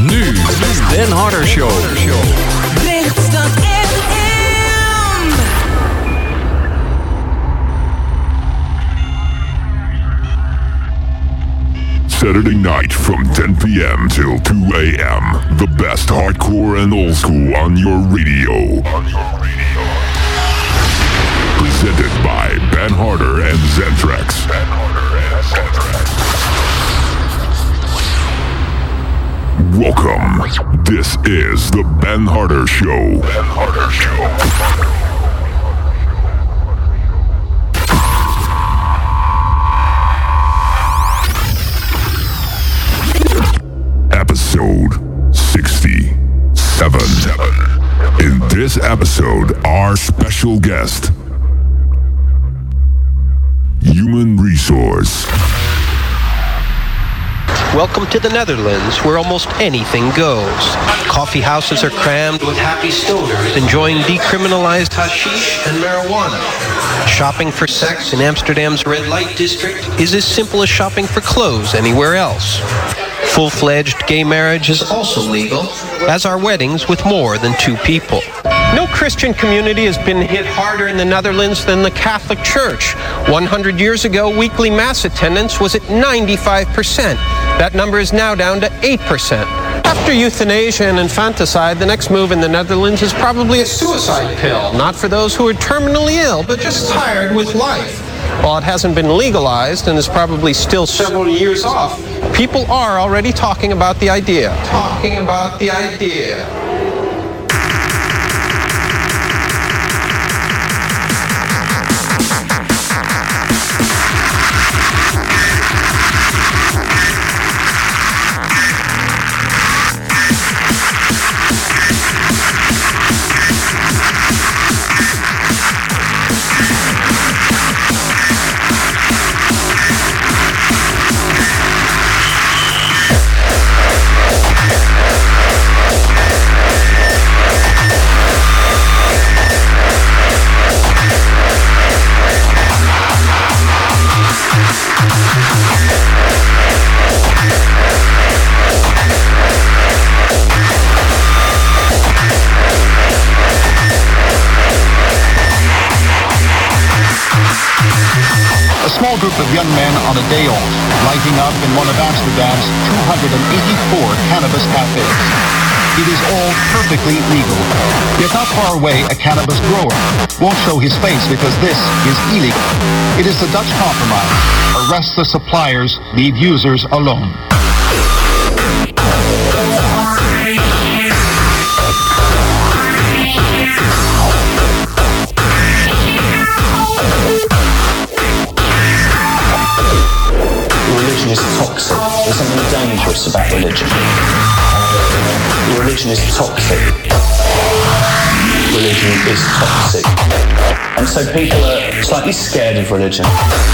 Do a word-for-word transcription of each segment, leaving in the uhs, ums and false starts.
Nu, Ben Harder Show. Lichtstad F M. Saturday night from ten p.m. till two a.m. The best hardcore and old school on your radio. On your radio. Presented by Ben Harder and Zentrax. Ben Harder and Zentrax. Welcome. This is the Ben Harder Show. Ben Harder Show. Episode sixty-seven. In this episode, our special guest, Human Resource. Welcome to the Netherlands, where almost anything goes. Coffee houses are crammed with happy stoners enjoying decriminalized hashish and marijuana. Shopping for sex in Amsterdam's red light district is as simple as shopping for clothes anywhere else. Full-fledged gay marriage is also legal, as are weddings with more than two people. No Christian community has been hit harder in the Netherlands than the Catholic Church. one hundred years ago, weekly mass attendance was at ninety-five percent. That number is now down to eight percent. After euthanasia and infanticide, the next move in the Netherlands is probably a suicide pill. Not for those who are terminally ill, but just tired with life. While it hasn't been legalized and is probably still several years off, people are already talking about the idea. Talking about the idea. A small group of young men on a day off, lighting up in one of Amsterdam's two hundred eighty-four cannabis cafes. It is all perfectly legal. Yet not far away, a cannabis grower won't show his face because this is illegal. It is the Dutch compromise. Arrest the suppliers, leave users alone. Religion is toxic. There's something dangerous about religion. Religion is toxic. Religion is toxic. And so people are slightly scared of religion.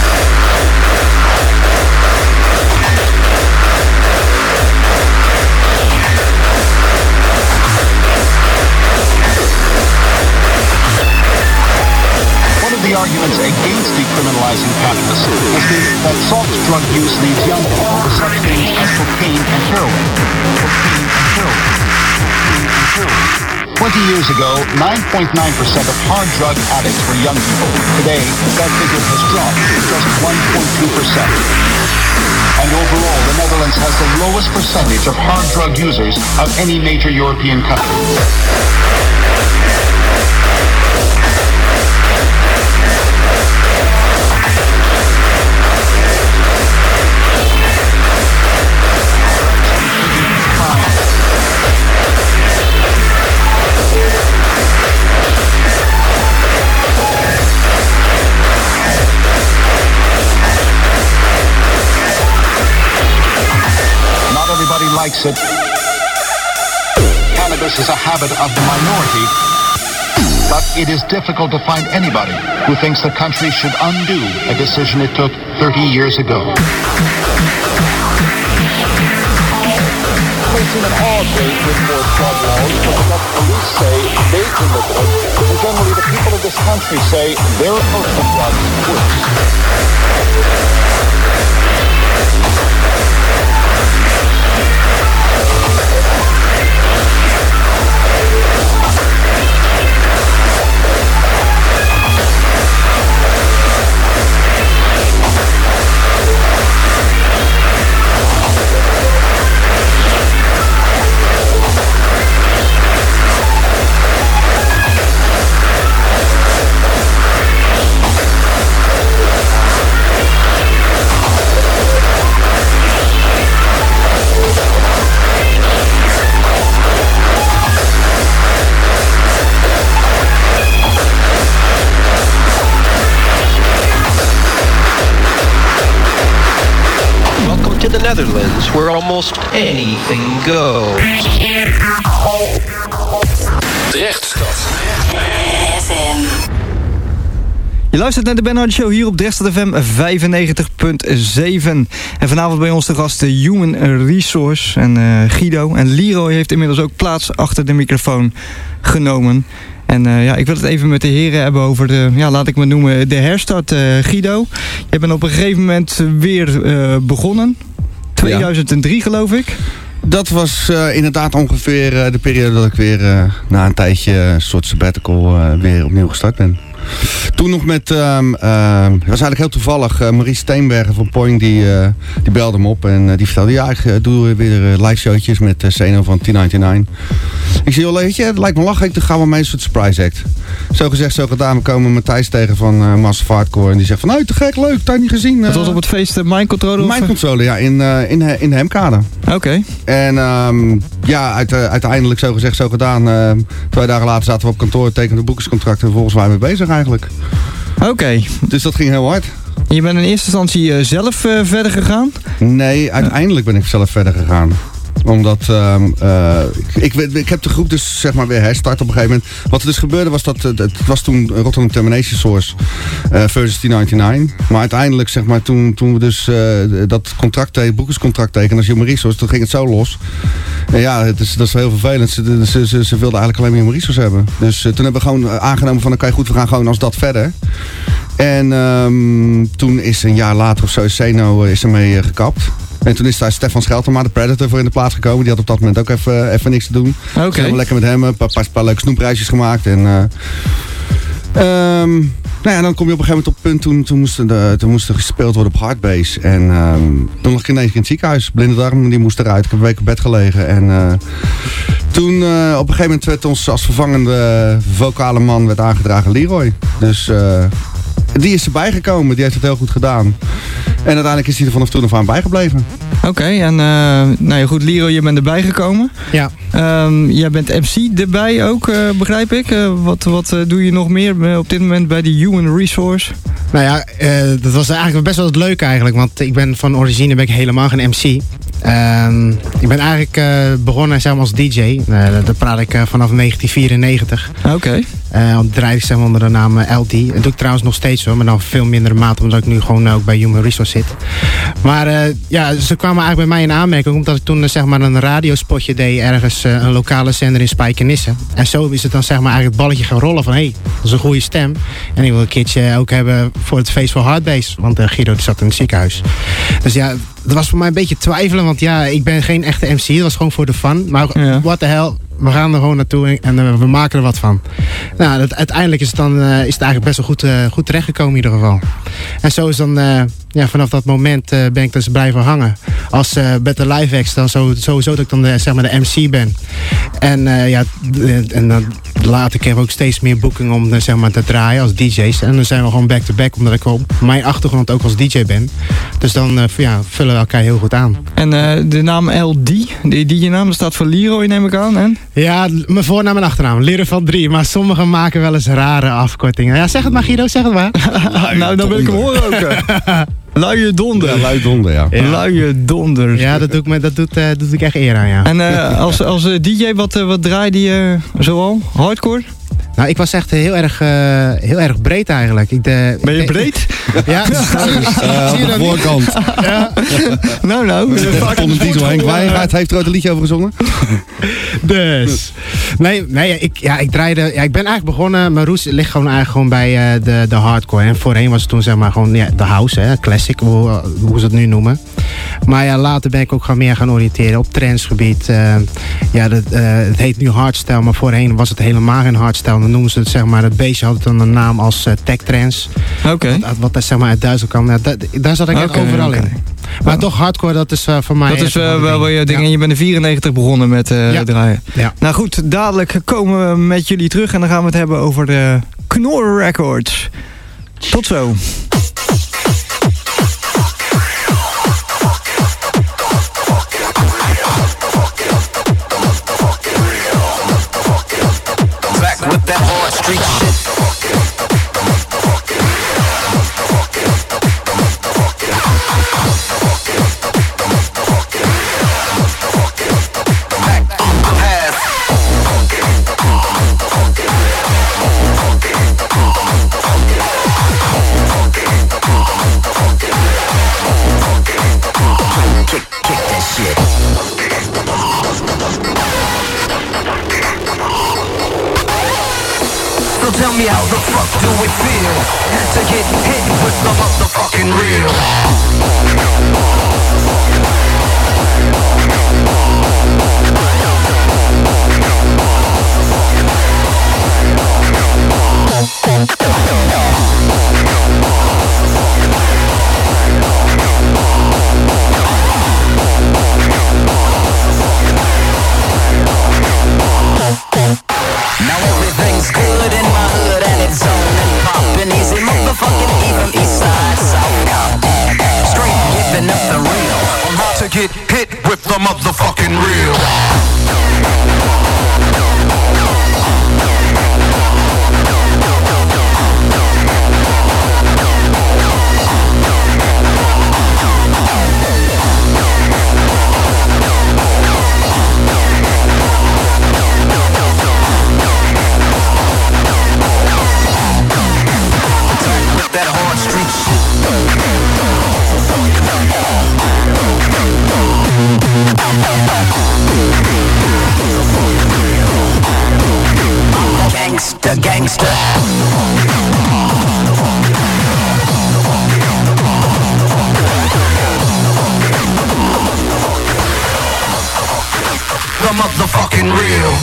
The arguments against decriminalizing cannabis has been that soft drug use leaves young people with such things as cocaine and heroin. Cocaine and heroin. Cocaine and heroin. Twenty years ago, nine point nine percent of hard drug addicts were young people. Today, that figure has dropped to just one point two percent. And overall, the Netherlands has the lowest percentage of hard drug users of any major European country. Likes it. Cannabis is a habit of the minority, but it is difficult to find anybody who thinks the country should undo a decision it took thirty years ago. May seem an odd way to enforce drug laws, but the Dutch police say they deliver it, and generally the people of this country say their approach to drugs works. where almost anything goes. Drechtstad. F M. Je luistert naar de Ben Hardy Show hier op Drechtstad F M vijfennegentig komma zeven. En vanavond bij ons de gast de Human Resource en uh, Guido. En Leroy heeft inmiddels ook plaats achter de microfoon genomen. En uh, ja, ik wil het even met de heren hebben over de, ja, laat ik maar noemen, de herstart. Uh, Guido, je bent op een gegeven moment weer uh, begonnen. tweeduizend drie ja. geloof ik. Dat was uh, inderdaad ongeveer uh, de periode dat ik weer uh, na een tijdje een soort sabbatical uh, weer opnieuw gestart ben. Toen nog met, um, uh, het was eigenlijk heel toevallig, uh, Maurice Steenbergen van Point, die, uh, die belde me op en uh, die vertelde, ja, ik uh, doe weer uh, live showtjes met uh, Zeno van tien negenennegentig. Ik zei, joh, weet je, het lijkt me lachen, dan gaan we mee een soort surprise act. Zo gezegd, zo gedaan, we komen Matthijs tegen van uh, Massive Hardcore en die zegt van, nou, te gek, leuk, dat niet gezien. Uh, dat was op het feest uh, Mind Controller? Mind Controller, ja, in, uh, in, in de Hemkade. Oké. Okay. En um, ja, uit, uh, uiteindelijk, zo gezegd, zo gedaan. Uh, twee dagen later zaten we op kantoor, tekenden boekingscontract en volgens mij mee bezig eigenlijk. Oké. Okay. Dus dat ging heel hard. Je bent in eerste instantie uh, zelf uh, verder gegaan? Nee, uiteindelijk ben ik zelf verder gegaan. Omdat, um, uh, ik, ik, ik heb de groep dus zeg maar weer herstart op een gegeven moment. Wat er dus gebeurde was dat, uh, het was toen Rotterdam Termination Source uh, versus tien negenennegentig. Maar uiteindelijk zeg maar toen, toen we dus uh, dat contract tekenen, boekerscontract tekenen als Human Resource, toen ging het zo los. En ja, het is, dat is wel heel vervelend. Ze, ze, ze, ze wilden eigenlijk alleen maar Human Resource hebben. Dus uh, toen hebben we gewoon uh, aangenomen van oké, goed, we gaan gewoon als dat verder. En um, toen is een jaar later of zo Zeno uh, is ermee uh, gekapt. En toen is daar Stefan Scheltema, de Predator, voor in de plaats gekomen. Die had op dat moment ook even, even niks te doen. Oké. Okay. Dus we hebben lekker met hem een paar, paar, paar leuke snoepreisjes gemaakt. En, uh, um, nou ja, dan kom je op een gegeven moment op het punt, toen, toen, moest, de, toen moest er gespeeld worden op Hardbase. En um, toen lag ik ineens in het ziekenhuis. Blinde darm, die moest eruit. Ik heb een week op bed gelegen. En uh, toen uh, op een gegeven moment werd ons als vervangende vocale man werd aangedragen Leroy. Dus uh, die is erbij gekomen. Die heeft het heel goed gedaan. En uiteindelijk is hij er vanaf toen af aan bijgebleven. Oké, okay, en uh, nou ja, goed, Leroy, je bent erbij gekomen. Ja. Um, jij bent M C erbij ook, uh, begrijp ik. Uh, wat wat uh, doe je nog meer uh, op dit moment bij de Human Resource? Nou ja, uh, dat was eigenlijk best wel het leuke eigenlijk. Want ik ben van origine ben ik helemaal geen M C. Um, ik ben eigenlijk uh, begonnen zeg maar, als D J. Uh, dat praat ik uh, vanaf negentien vierennegentig. Oké. Okay. Uh, dan draai ik zeg maar, onder de naam uh, L D. Dat doe ik trouwens nog steeds hoor, maar dan veel mindere mate omdat ik nu gewoon uh, ook bij Human Resource zit. Maar uh, ja, ze kwamen eigenlijk bij mij in aanmerking omdat ik toen uh, zeg maar, een radiospotje deed ergens uh, een lokale zender in Spijkenisse. En zo is het dan zeg maar, eigenlijk het balletje gaan rollen van hé, hey, dat is een goede stem. En ik wil een keertje ook hebben voor het feest van Hardbase. Want uh, Guido zat in het ziekenhuis. Dus ja, dat was voor mij een beetje twijfelen. Want ja, ik ben geen echte M C. Dat was gewoon voor de fun. Maar ja. What the hell. We gaan er gewoon naartoe en, en uh, we maken er wat van. Nou, dat, uiteindelijk is het, dan, uh, is het eigenlijk best wel goed, uh, goed terechtgekomen in ieder geval. En zo is dan, uh, ja, vanaf dat moment uh, ben ik dus blijven hangen. Als uh, met de live acts dan zo, sowieso dat ik dan de, zeg maar de M C ben. En uh, ja, en dan later kreeg ik ook steeds meer boekingen om uh, zeg maar te draaien als D J's. En dan zijn we gewoon back-to-back, omdat ik op mijn achtergrond ook als D J ben. Dus dan uh, ja, vullen we elkaar heel goed aan. En uh, de naam L D, die D J-naam, dat staat voor Leroy, neem ik aan, en? Ja, mijn voornaam en achternaam. Leren van drie. Maar sommigen maken wel eens rare afkortingen. Ja, zeg het maar Guido, zeg het maar. Nou, dan wil ik hem horen ook. Luie donder. Ja, luie donder, ja. ja. Luie donder. Ja, dat doe ik, me, dat doet, uh, dat doe ik echt eer aan, ja. En uh, als, als uh, D J, wat, uh, wat draaide je uh, zoal? Hardcore? Nou, ik was echt heel erg, uh, heel erg breed eigenlijk. Ik de, ben je breed? Ja. uh, Zie je de voorkant. Ja. Nou, nou. Ton en Diesel Henk Wijngaard heeft er ooit een liedje over gezongen. Dus. Nee, nee ik, ja, ik draaide. Ja, ik ben eigenlijk begonnen. Mijn roots ligt gewoon eigenlijk gewoon bij uh, de, de hardcore. En voorheen was het toen zeg maar gewoon ja, de house, hè, classic, hoe, hoe ze het nu noemen. Maar ja, later ben ik ook gaan meer gaan oriënteren op trendsgebied. Uh, ja, dat, uh, het heet nu hardstyle, maar voorheen was het helemaal geen hardstyle. Dan noemen ze het zeg maar, het beestje had het dan een naam als uh, tech trance. Oké. Okay. Wat, wat dat zeg maar uit Duitsland kwam. Ja, da, daar zat ik okay, echt overal okay. in. Maar oh. toch hardcore, dat is uh, voor mij... Dat is uh, wel wel je ding. Ja. En je bent in vierennegentig begonnen met uh, ja. draaien. Ja. Nou goed, dadelijk komen we met jullie terug en dan gaan we het hebben over de Knorr Records. Tot zo. With that hard street shit. tell me how the fuck do it feel to get hit with the motherfucking real? Now everything's good in my hood and it's on and poppin' easy, motherfucking even east side, south Compton. Straight giving up the real on how to get hit with the motherfucking real. That hard street shit. Gangsta, gangsta. The motherfucking real.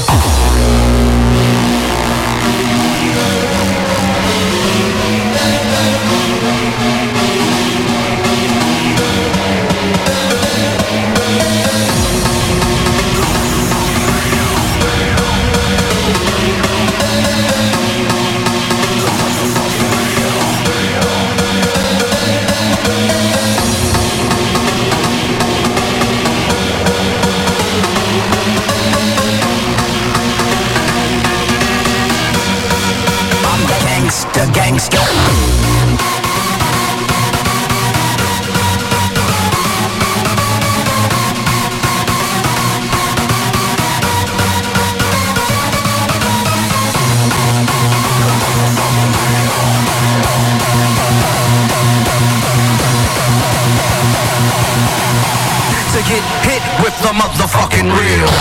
Gangsta, gangsta. To get hit with the motherfucking real.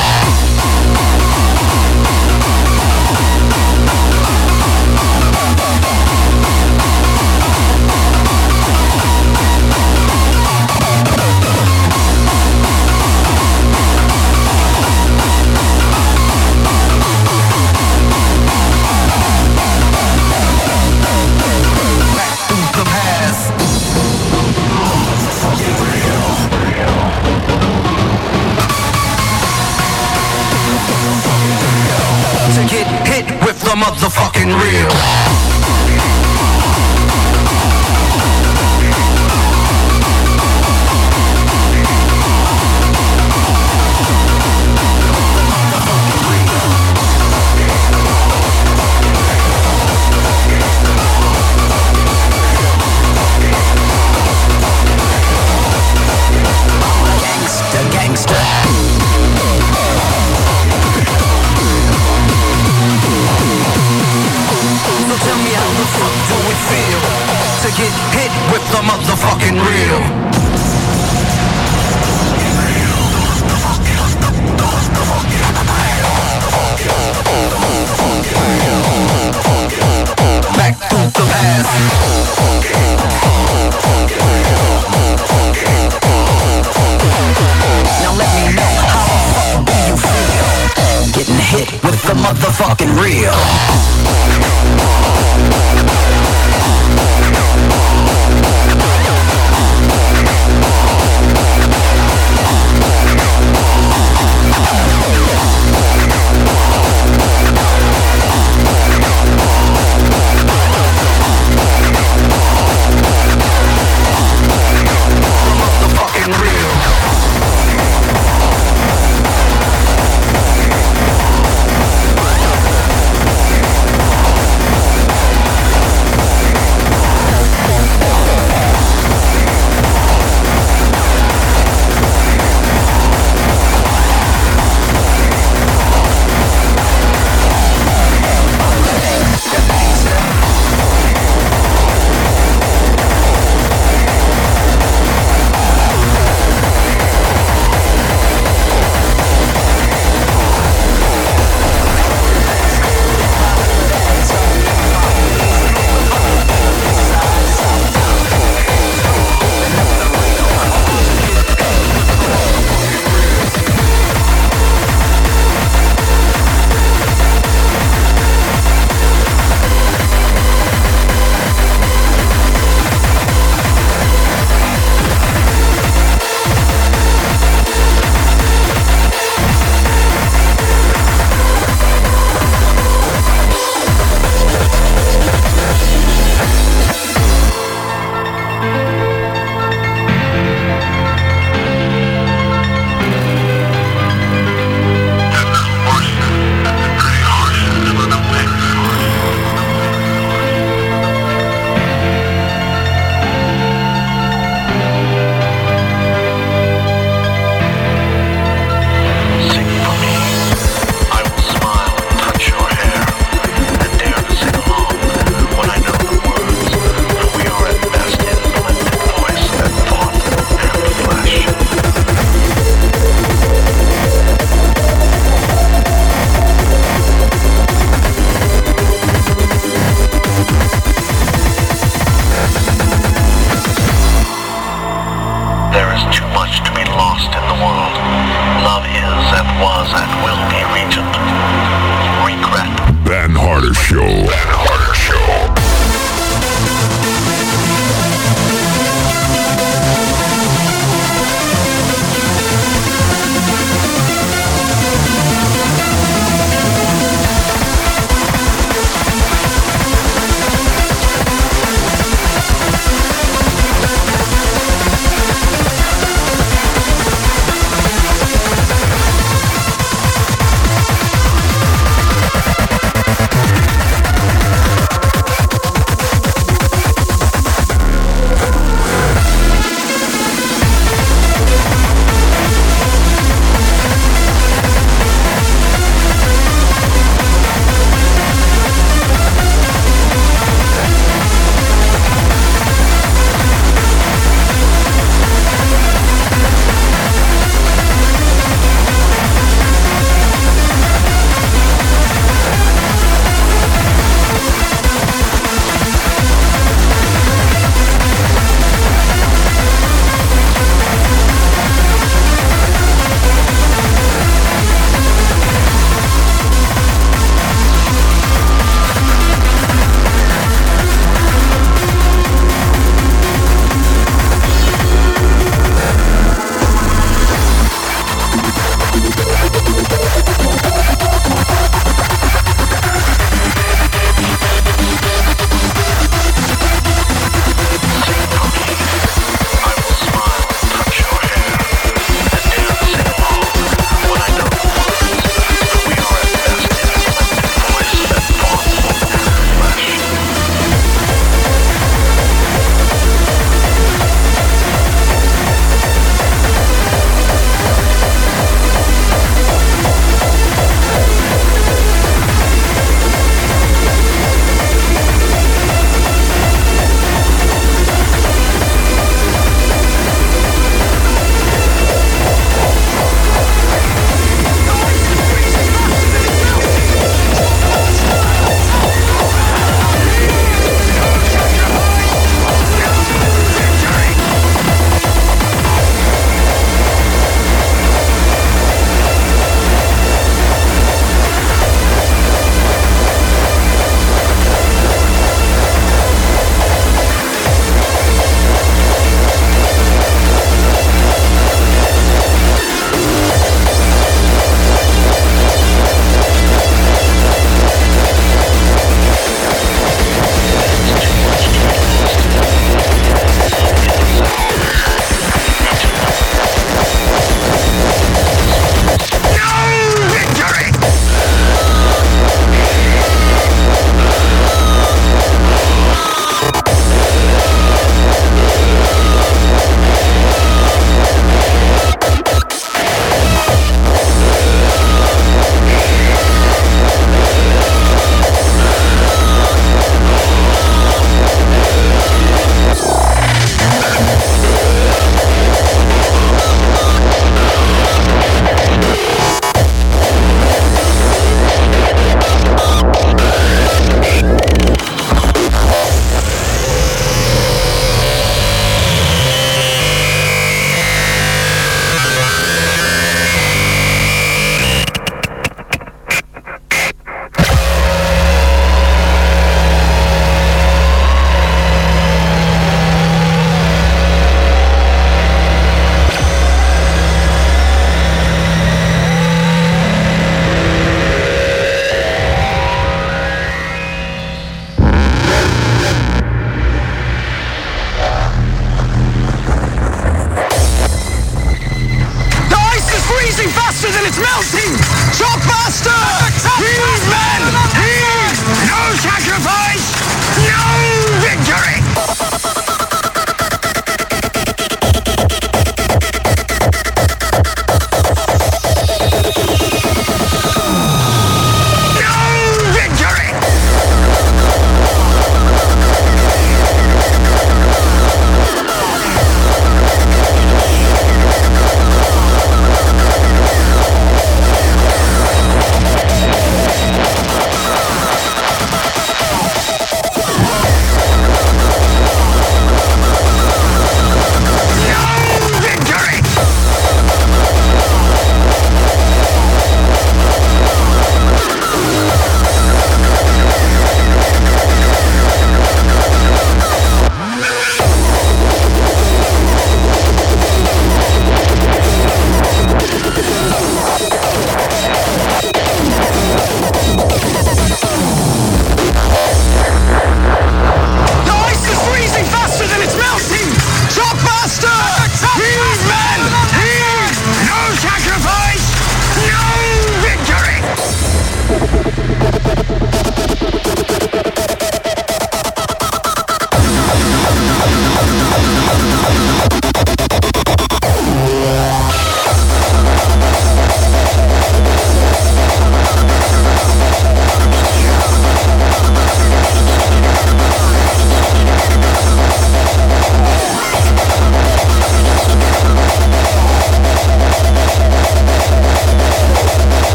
To get hit with the motherfucking real. Gangsta, gangsta. So tell me how the fuck do it feel to get hit with the motherfucking real? Back to the past. Now let me know how the fuck do you feel getting hit with the motherfucking real?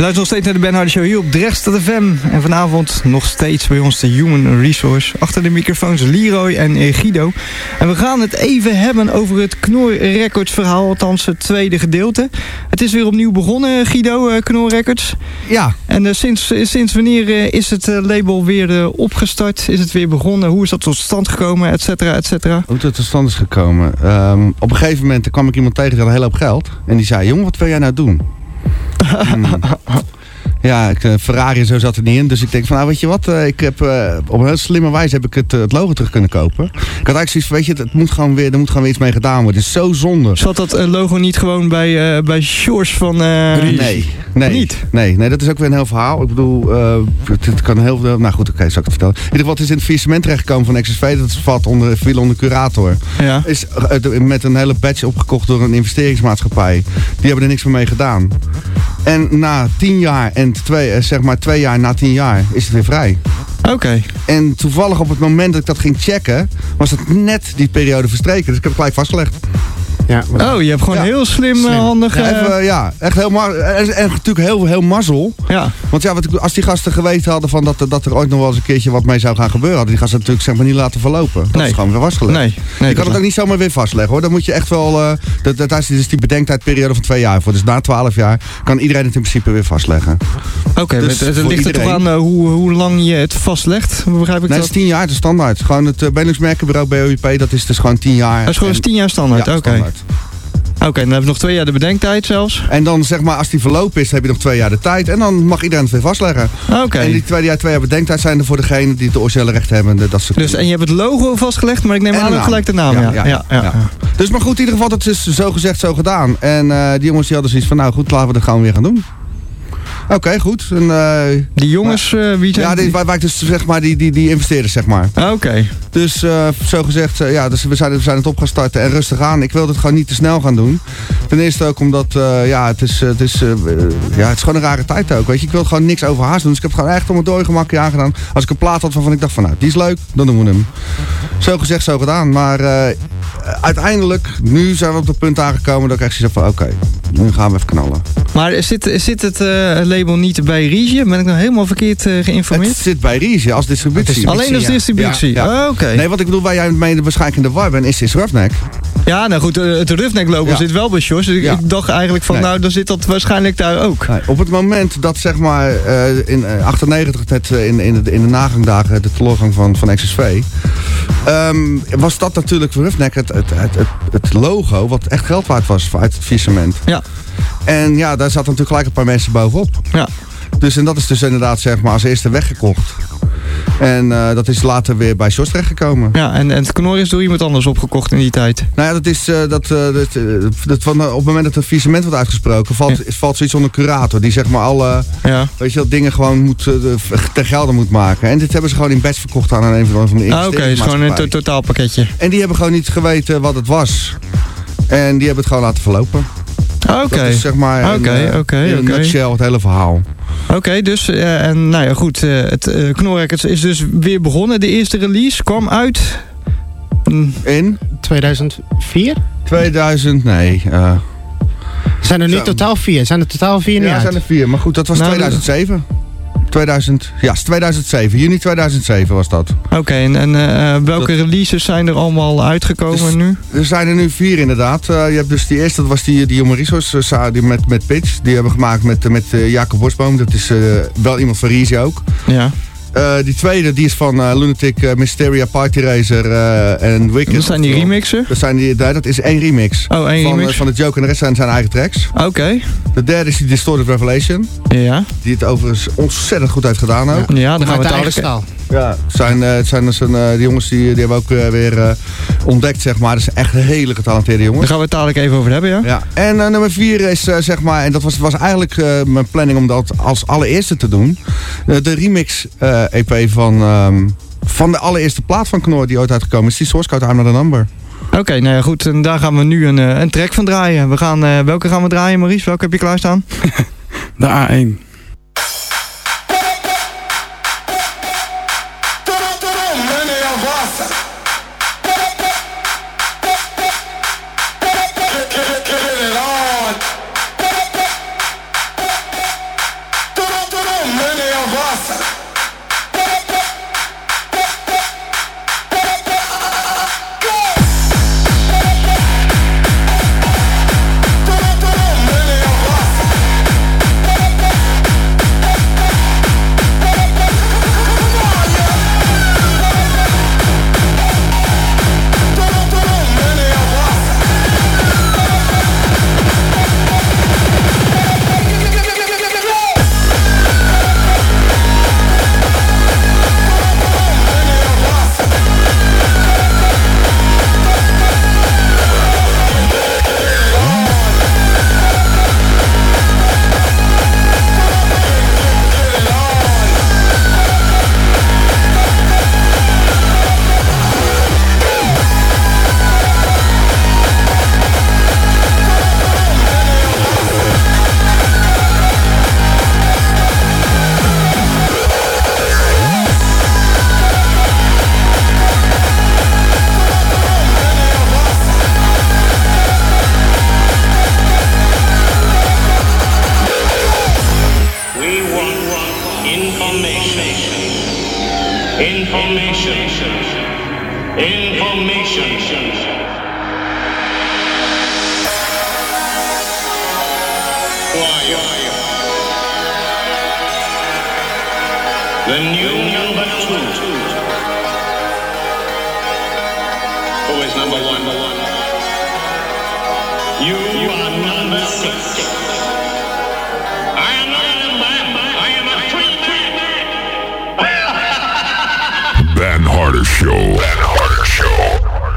luistert nog steeds naar de Ben Hardy Show hier op Drechtstad F M. En vanavond nog steeds bij ons de Human Resource. Achter de microfoons Leroy en eh, Guido. En we gaan het even hebben over het Knorr Records verhaal. Althans het tweede gedeelte. Het is weer opnieuw begonnen, Guido, uh, Knorr Records. Ja. En uh, sinds, sinds wanneer uh, is het uh, label weer uh, opgestart? Is het weer begonnen? Hoe is dat tot stand gekomen? Et cetera, et cetera. Hoe het tot stand is gekomen? Um, op een gegeven moment kwam ik iemand tegen die had een hele hoop geld. En die zei, jongen, wat wil jij nou doen? hmm. Ja, ik, uh, Ferrari en zo zat er niet in. Dus ik denk van, nou weet je wat, uh, ik heb uh, op een heel slimme wijze heb ik het, uh, het logo terug kunnen kopen. Ik had eigenlijk zoiets van, weet je, het moet gewoon weer, er moet gewoon weer iets mee gedaan worden. Het is zo zonde. Zat dat uh, logo niet gewoon bij, uh, bij Shores van... Uh... Nee, nee, niet? Nee, nee, dat is ook weer een heel verhaal. Ik bedoel, uh, het, het kan heel veel... Nou goed, oké, okay, zal ik het vertellen. In ieder geval, het is in het faillissement terechtgekomen van X S V. Dat valt onder, viel onder curator. Ja. Is uh, met een hele badge opgekocht door een investeringsmaatschappij. Die hebben er niks meer mee gedaan. En na tien jaar en twee, zeg maar twee jaar na tien jaar is het weer vrij. Oké. Okay. En toevallig op het moment dat ik dat ging checken, was het net die periode verstreken. Dus ik heb het gelijk vastgelegd. Ja, oh, je hebt gewoon ja. heel slim, slim. handig... Ja, even, ja, echt heel ma- en, en natuurlijk heel, heel mazzel. Ja. Want ja, wat ik, als die gasten geweten hadden van dat, dat er ooit nog wel eens een keertje wat mee zou gaan gebeuren, hadden die gasten natuurlijk zeg maar niet laten verlopen. Dat nee. is gewoon weer vastgelegd. Nee. nee je kan het ook niet zomaar weer vastleggen hoor. Dan moet je echt wel, uh, dat, dat is dus die bedenktijdperiode van twee jaar voor. Dus na twaalf jaar kan iedereen het in principe weer vastleggen. Oké, okay, dus het ligt iedereen. er toch aan uh, hoe, hoe lang je het vastlegt? Begrijp ik nee, dat? het is tien jaar, de standaard. Gewoon het uh, Benelux Merkenbureau B O I P, dat is dus gewoon tien jaar. Dat is gewoon en, tien jaar standaard, ja, oké. Okay. Oké, okay, dan heb je nog twee jaar de bedenktijd zelfs. En dan zeg maar, als die verlopen is, heb je nog twee jaar de tijd. En dan mag iedereen het weer vastleggen. Oké. Okay. En die twee jaar, twee jaar bedenktijd zijn er voor degene die het originele recht hebben. Dat soort dus, en je hebt het logo vastgelegd, maar ik neem en aan ook gelijk de naam. Ja, ja, ja, ja, ja. ja. Dus maar goed, in ieder geval, dat is zo gezegd, zo gedaan. En uh, die jongens die hadden zoiets van, nou goed, laten we het gewoon weer gaan doen. Oké, okay, goed. En, uh, die jongens, uh, wie zijn ja, die? Ja, waar ik dus zeg maar, die, die, die investeerders, zeg maar. Oké. Okay. Dus uh, zo gezegd, uh, ja, dus we zijn, we zijn het op gaan starten en rustig aan. Ik wilde het gewoon niet te snel gaan doen. Ten eerste ook omdat, uh, ja, het is, uh, het, is, uh, ja, het is gewoon een rare tijd ook, weet je. Ik wil gewoon niks overhaast doen, dus ik heb gewoon echt om het doorgemakje aangedaan. Als ik een plaat had waarvan ik dacht van, nou, die is leuk, dan doen we hem. Zo gezegd, zo gedaan. Maar uh, uiteindelijk, nu zijn we op het punt aangekomen dat ik echt zoiets heb van, oké, okay, nu gaan we even knallen. Maar zit, zit het uh, label niet bij Regie? Ben ik nou helemaal verkeerd uh, geïnformeerd? Het zit bij Regie als distributie. Alleen als distributie? Ja. Ja. Oh, oké. Okay. Nee, wat ik bedoel, waar jij mee waarschijnlijk in de war bent, is, is Roughneck. Ja, nou goed, het Roughneck logo ja. zit wel bij Sjors. Dus ja. ik dacht eigenlijk van, nee. nou, dan zit dat waarschijnlijk daar ook. Nee, op het moment dat, zeg maar, uh, in uh, achtennegentig, het, uh, in, in, de, in de nagangdagen, de teleurgang van, van X S V, um, was dat natuurlijk voor Roughneck het, het, het, het, het logo wat echt geld waard was uit het faillissement. Ja. En ja, daar zaten natuurlijk gelijk een paar mensen bovenop. Ja. Dus en dat is dus inderdaad zeg maar als eerste weggekocht. En uh, dat is later weer bij Sjors terechtgekomen. Ja, en, en het Knorr is door iemand anders opgekocht in die tijd. Nou ja, dat is uh, dat, uh, dat, uh, dat van, uh, op het moment dat het faillissement wordt uitgesproken, valt, ja. valt zoiets onder curator. Die zeg maar alle ja. weet je, dat dingen gewoon moet, uh, ten gelde moet maken. En dit hebben ze gewoon in batch verkocht aan een van de ah, oké, okay, is gewoon een to- totaalpakketje. En die hebben gewoon niet geweten wat het was. En die hebben het gewoon laten verlopen. Oké. Okay. Dat is zeg maar okay, een, okay, in een okay. nutshell het hele verhaal. Oké, okay, dus uh, en nou ja goed, uh, het uh, Knorr Records is dus weer begonnen. De eerste release kwam uit... In? tweeduizend vier? tweeduizend, nee. Uh, zijn er nu zo. totaal vier? Zijn er totaal vier nu Ja, uit? zijn er vier. Maar goed, dat was nou, tweeduizend zeven. tweeduizend, ja, tweeduizend zeven. Juni tweeduizend zeven was dat. Oké, okay, en, en uh, welke dat, releases zijn er allemaal uitgekomen dus, nu? Er zijn er nu vier inderdaad. Uh, je hebt dus die eerste, dat was die, die Human Resource uh, die met, met Pitch. Die hebben gemaakt met, met uh, Jacob Bosboom. Dat is uh, wel iemand van Reezy ook. Ja. Uh, die tweede, die is van uh, Lunatic, uh, Mysteria, Party Racer uh, en Wicked. Dat zijn die remixen? Dat, zijn die, nee, dat is één remix. Oh, één van, remix? Uh, van de Joke en de rest zijn zijn eigen tracks. Oké. Okay. De derde is die Distorted Revelation. Ja. Die het overigens ontzettend goed heeft gedaan ook. Ja, ja dan gaan we het eigenlijk... Ja, zijn, uh, zijn, zijn, uh, die jongens die, die hebben ook uh, weer uh, ontdekt, zeg maar. Dat zijn echt hele getalenteerde jongens. Daar gaan we het dadelijk even over hebben, ja? Ja. En uh, nummer vier is, uh, zeg maar, en dat was, was eigenlijk uh, mijn planning om dat als allereerste te doen. Uh, de remix uh, E P van, um, van de allereerste plaat van Knorr die ooit uitgekomen is. Die Source Code, I'm Not A Number. Oké, okay, nou ja, goed. En daar gaan we nu een, een track van draaien. We gaan, uh, welke gaan we draaien, Maurice? Welke heb je klaarstaan? De A één. Information. The new number two. Who is number one? You, you are number six. I am not a number. I am a free man. Ben Harder Show. Ben Harder Show.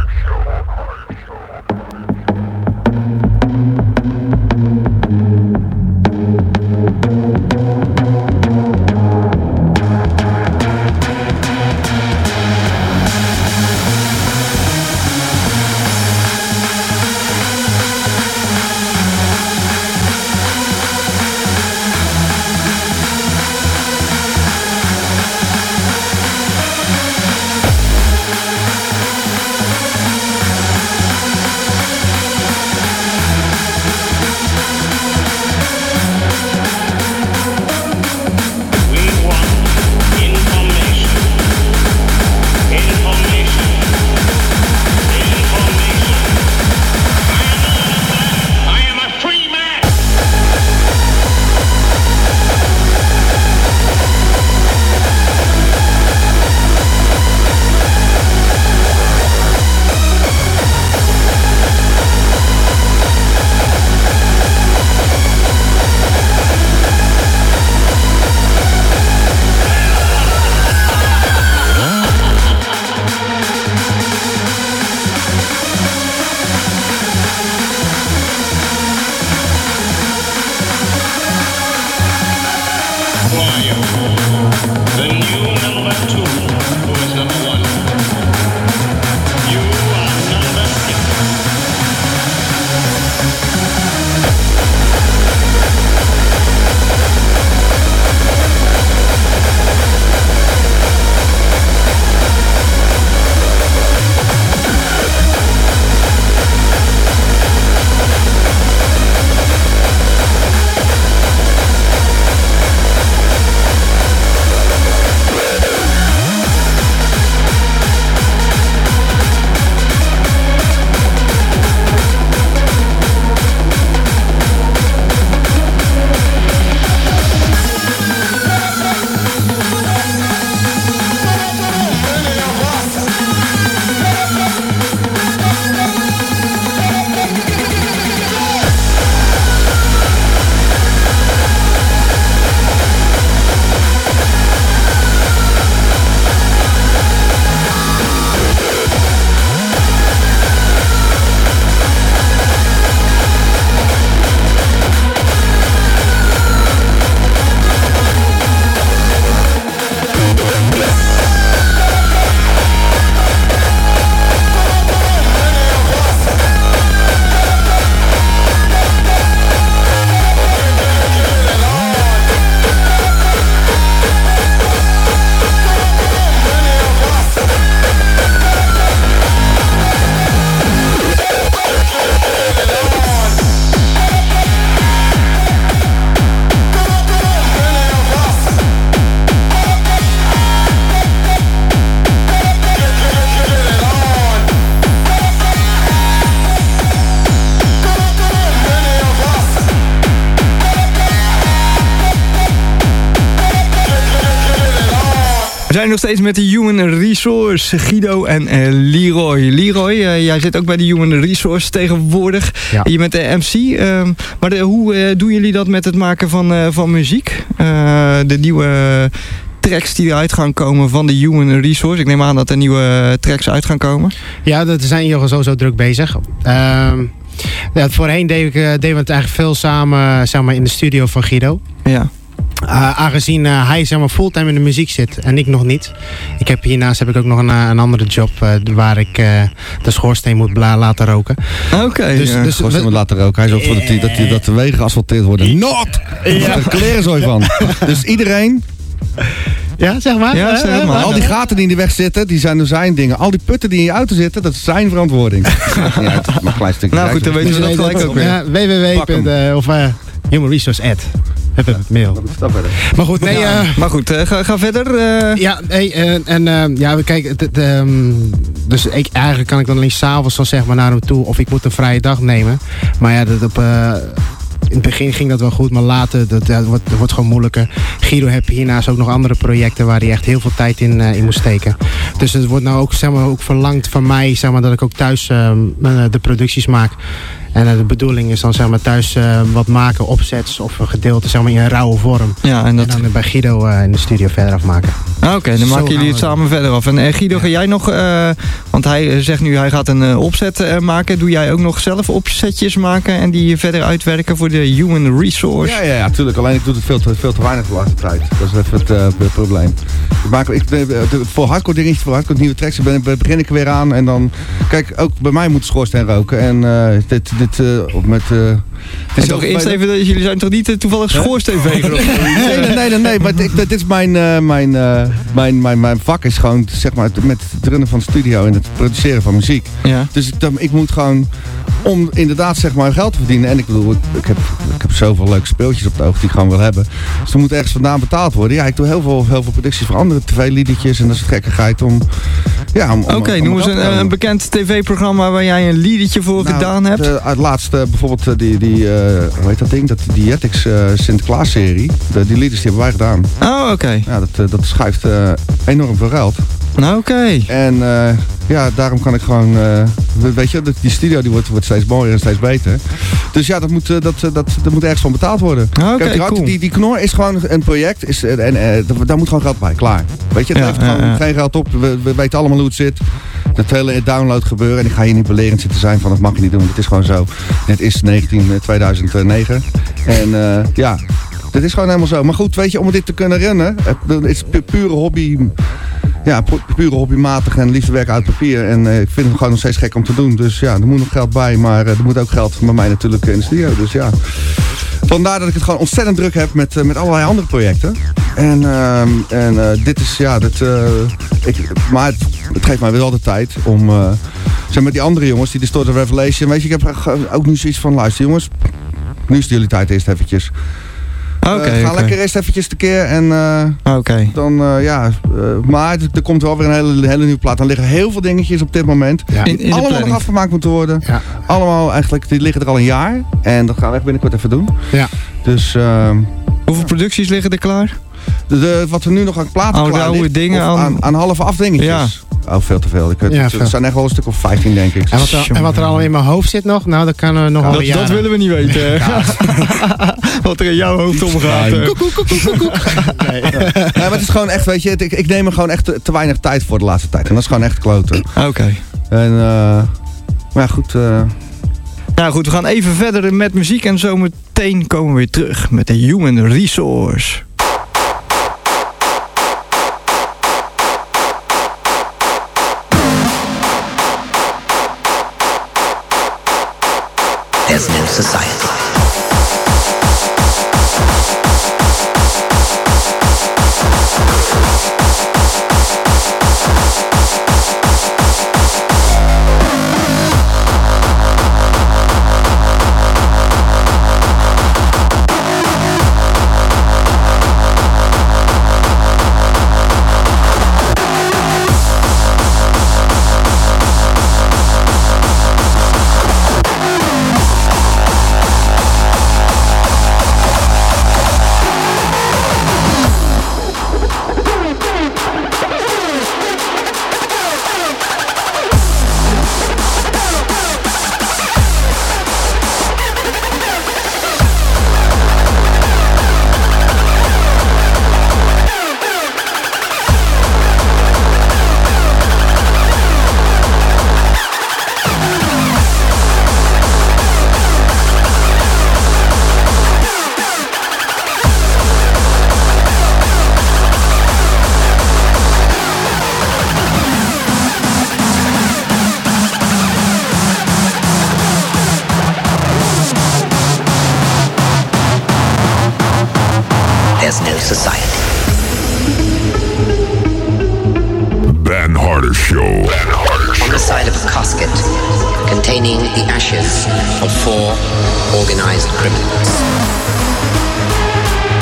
We zijn nog steeds met de Human Resource, Guido en uh, Leroy. Leroy, uh, jij zit ook bij de Human Resource tegenwoordig. Ja. Je bent de M C. Uh, maar de, hoe uh, doen jullie dat met het maken van, uh, van muziek? Uh, de nieuwe tracks die eruit gaan komen van de Human Resource. Ik neem aan dat er nieuwe tracks uit gaan komen. Ja, dat zijn hier sowieso druk bezig. Uh, ja, voorheen deden we, deden we het eigenlijk veel samen, zeg maar, in de studio van Guido. Ja. Uh, aangezien uh, hij, zeg maar, fulltime in de muziek zit en ik nog niet. Ik heb hiernaast heb ik ook nog een, een andere job uh, waar ik uh, de schoorsteen moet bla- laten roken. Oké. Okay, dus, ja. dus schoorsteen moet laten roken. Hij zorgt ervoor dat, die, dat de wegen geasfalteerd worden. Not! Ja. Er kleren zo van. Dus iedereen... Ja, zeg maar. Ja, zeg maar. maar al die gaten die in de weg zitten, die zijn, zijn dingen. Al die putten die in je auto zitten, dat is zijn verantwoording. Ja, maar een klein stukje. Nou goed, dan weten we dat gelijk ook weer. Ja, www. Uh, of uh, Human Resource ad. Heb het mail. Maar goed, nee. Ja, Uh, maar goed, uh, ga, ga verder. Uh. Ja, nee, en, en uh, ja, kijk, het, het, um, dus ik, eigenlijk kan ik dan alleen s'avonds dan zeg maar naar hem toe of ik moet een vrije dag nemen. Maar ja, dat op. Uh, in het begin ging dat wel goed, maar later dat, dat, wordt, dat wordt gewoon moeilijker. Guido heeft hiernaast ook nog andere projecten waar hij echt heel veel tijd in, uh, in moet steken. Dus het wordt nou ook, zeg maar, ook verlangd van mij, zeg maar, dat ik ook thuis uh, de producties maak. En uh, de bedoeling is dan zeg maar thuis uh, wat maken, opzets of een gedeelte zeg maar in een rauwe vorm. Ja, en, dat... en dan bij Guido uh, in de studio verder afmaken. Ah, Oké, okay, dan maken jullie het samen verder af. En uh, Guido, ja. ga jij nog, uh, want hij zegt nu hij gaat een uh, opzet uh, maken. Doe jij ook nog zelf opzetjes maken en die verder uitwerken voor de Human Resource? Ja, ja, ja, tuurlijk. Alleen ik doe het veel te, veel te weinig de laatste tijd. Dat is even het, uh, het probleem. Ik maak, ik, de, de, voor hardcore dingetjes, voor hardcore nieuwe tracks, ben, begin ik er weer aan. En dan, kijk, ook bij mij moet de schoorsteen roken. En uh, dit, dit uh, met... Uh, Het is toch eerst even, dat jullie zijn toch niet uh, toevallig schoorsteenveger? nee, nee, nee, nee, nee, maar dit, dit is mijn, uh, mijn, uh, mijn, mijn, mijn vak is gewoon, zeg maar, met het runnen van de studio en het produceren van muziek. Ja. Dus ik, ik moet gewoon, om inderdaad zeg maar geld te verdienen. En ik bedoel, ik, ik, heb, ik heb zoveel leuke speeltjes op het oog die ik gewoon wil hebben. Dus er moet ergens vandaan betaald worden. Ja, ik doe heel veel, heel veel producties voor andere tv-liedetjes en dat is gekkigheid om... Ja, om, Oké, okay, noem eens een, een bekend tv-programma waar jij een liedetje voor nou, gedaan hebt. De, het laatste, bijvoorbeeld uh, die, die uh, hoe heet dat ding? Dat Dietix uh, Sinterklaas-serie. Die liedjes die hebben wij gedaan. Oh, oké. Okay. Ja, dat, uh, dat schuift uh, enorm veel geld. Nou, oké. Okay. En uh, ja, daarom kan ik gewoon, uh, weet je, die studio die wordt, wordt steeds mooier en steeds beter. Dus ja, dat moet, uh, dat, dat, dat moet ergens van betaald worden. Oké, okay, die, cool. die, die knor is gewoon een project is, en uh, daar moet gewoon geld bij, klaar. Weet je, het ja, heeft ja, gewoon ja. geen geld op. We, we weten allemaal hoe het zit. Dat hele download gebeuren. En ik ga hier niet belerend zitten zijn van dat mag je niet doen. Het is gewoon zo. Het is negentien, tweeduizend negen. En uh, ja... Het is gewoon helemaal zo. Maar goed, weet je, om dit te kunnen rennen, het is pu pure hobby, ja, pu pure hobbymatig en liefde werken uit papier. En uh, ik vind het gewoon nog steeds gek om te doen. Dus ja, er moet nog geld bij, maar uh, er moet ook geld bij mij natuurlijk in de studio. Dus ja, vandaar dat ik het gewoon ontzettend druk heb met, uh, met allerlei andere projecten. En, uh, en uh, dit is, ja, dit, uh, ik, maar het, het geeft mij wel de tijd om, uh, zeg maar die andere jongens, die Distorted Revelation, weet je, ik heb ook nu zoiets van, luister jongens, nu is jullie tijd eerst eventjes. Oké, okay, uh, ga okay. lekker eerst eventjes tekeer en uh, okay. dan uh, ja, uh, maar er komt wel weer een hele, hele nieuwe plaat. Dan liggen heel veel dingetjes op dit moment. Ja. Die in, in allemaal nog afgemaakt moeten worden. Ja. Allemaal eigenlijk, die liggen er al een jaar. En dat gaan we echt binnenkort even doen. Ja. Dus, uh, hoeveel producties liggen er klaar? De, de, wat er nu nog aan platen oh, klaar ligt, dingen aan... aan, aan halve afdingetjes. Ja. Oh, veel te veel. Ik, het, ja, het zijn echt wel een stuk of vijftien, denk ik. En wat er, en wat er allemaal in mijn hoofd zit nog, nou, dat kan er nog wel dat, dat willen we niet weten. Wat er in jouw hoofd omgaat. Koek, koek, koek, koek, koek. Nee. Ja. Nee, maar het is gewoon echt, weet je, ik, ik neem er gewoon echt te, te weinig tijd voor de laatste tijd. En dat is gewoon echt kloten. Oké. Okay. En, uh, maar ja, goed... Uh... Nou goed, we gaan even verder met muziek en zometeen komen we weer terug met de Human Resource. There's no society. There's no society. Ben Harder Show. Ben Harder Show. On the side of a casket containing the ashes of four organized criminals.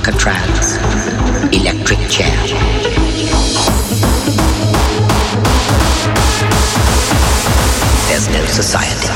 Alcatraz, electric chair. There's no society.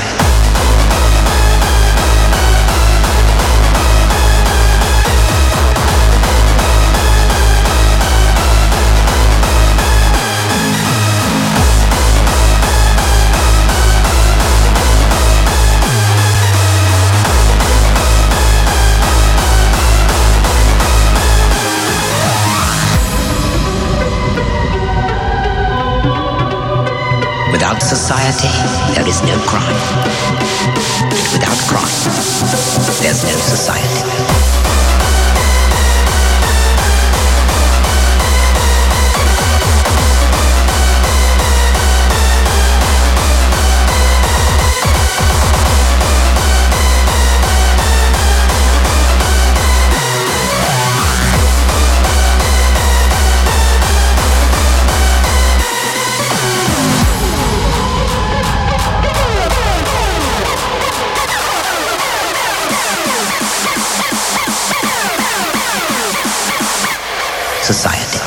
Without society, there is no crime. Without crime, there's no society. Society.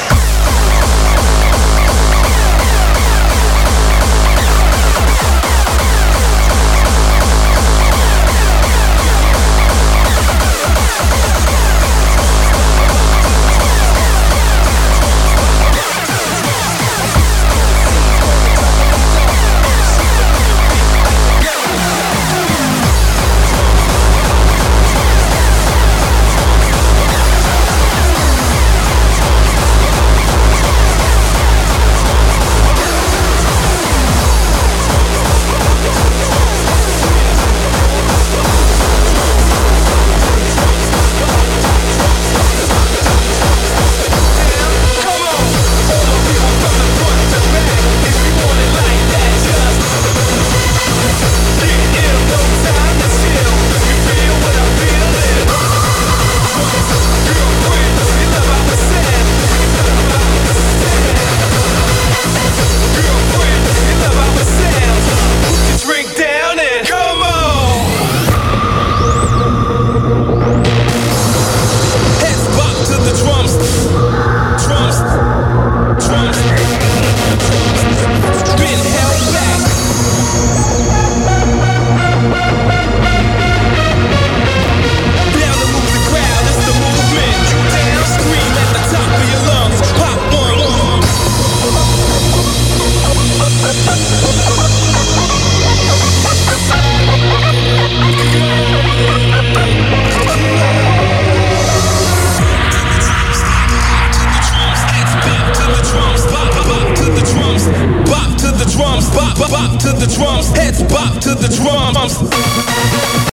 Bop to the drums, heads bop to the drums.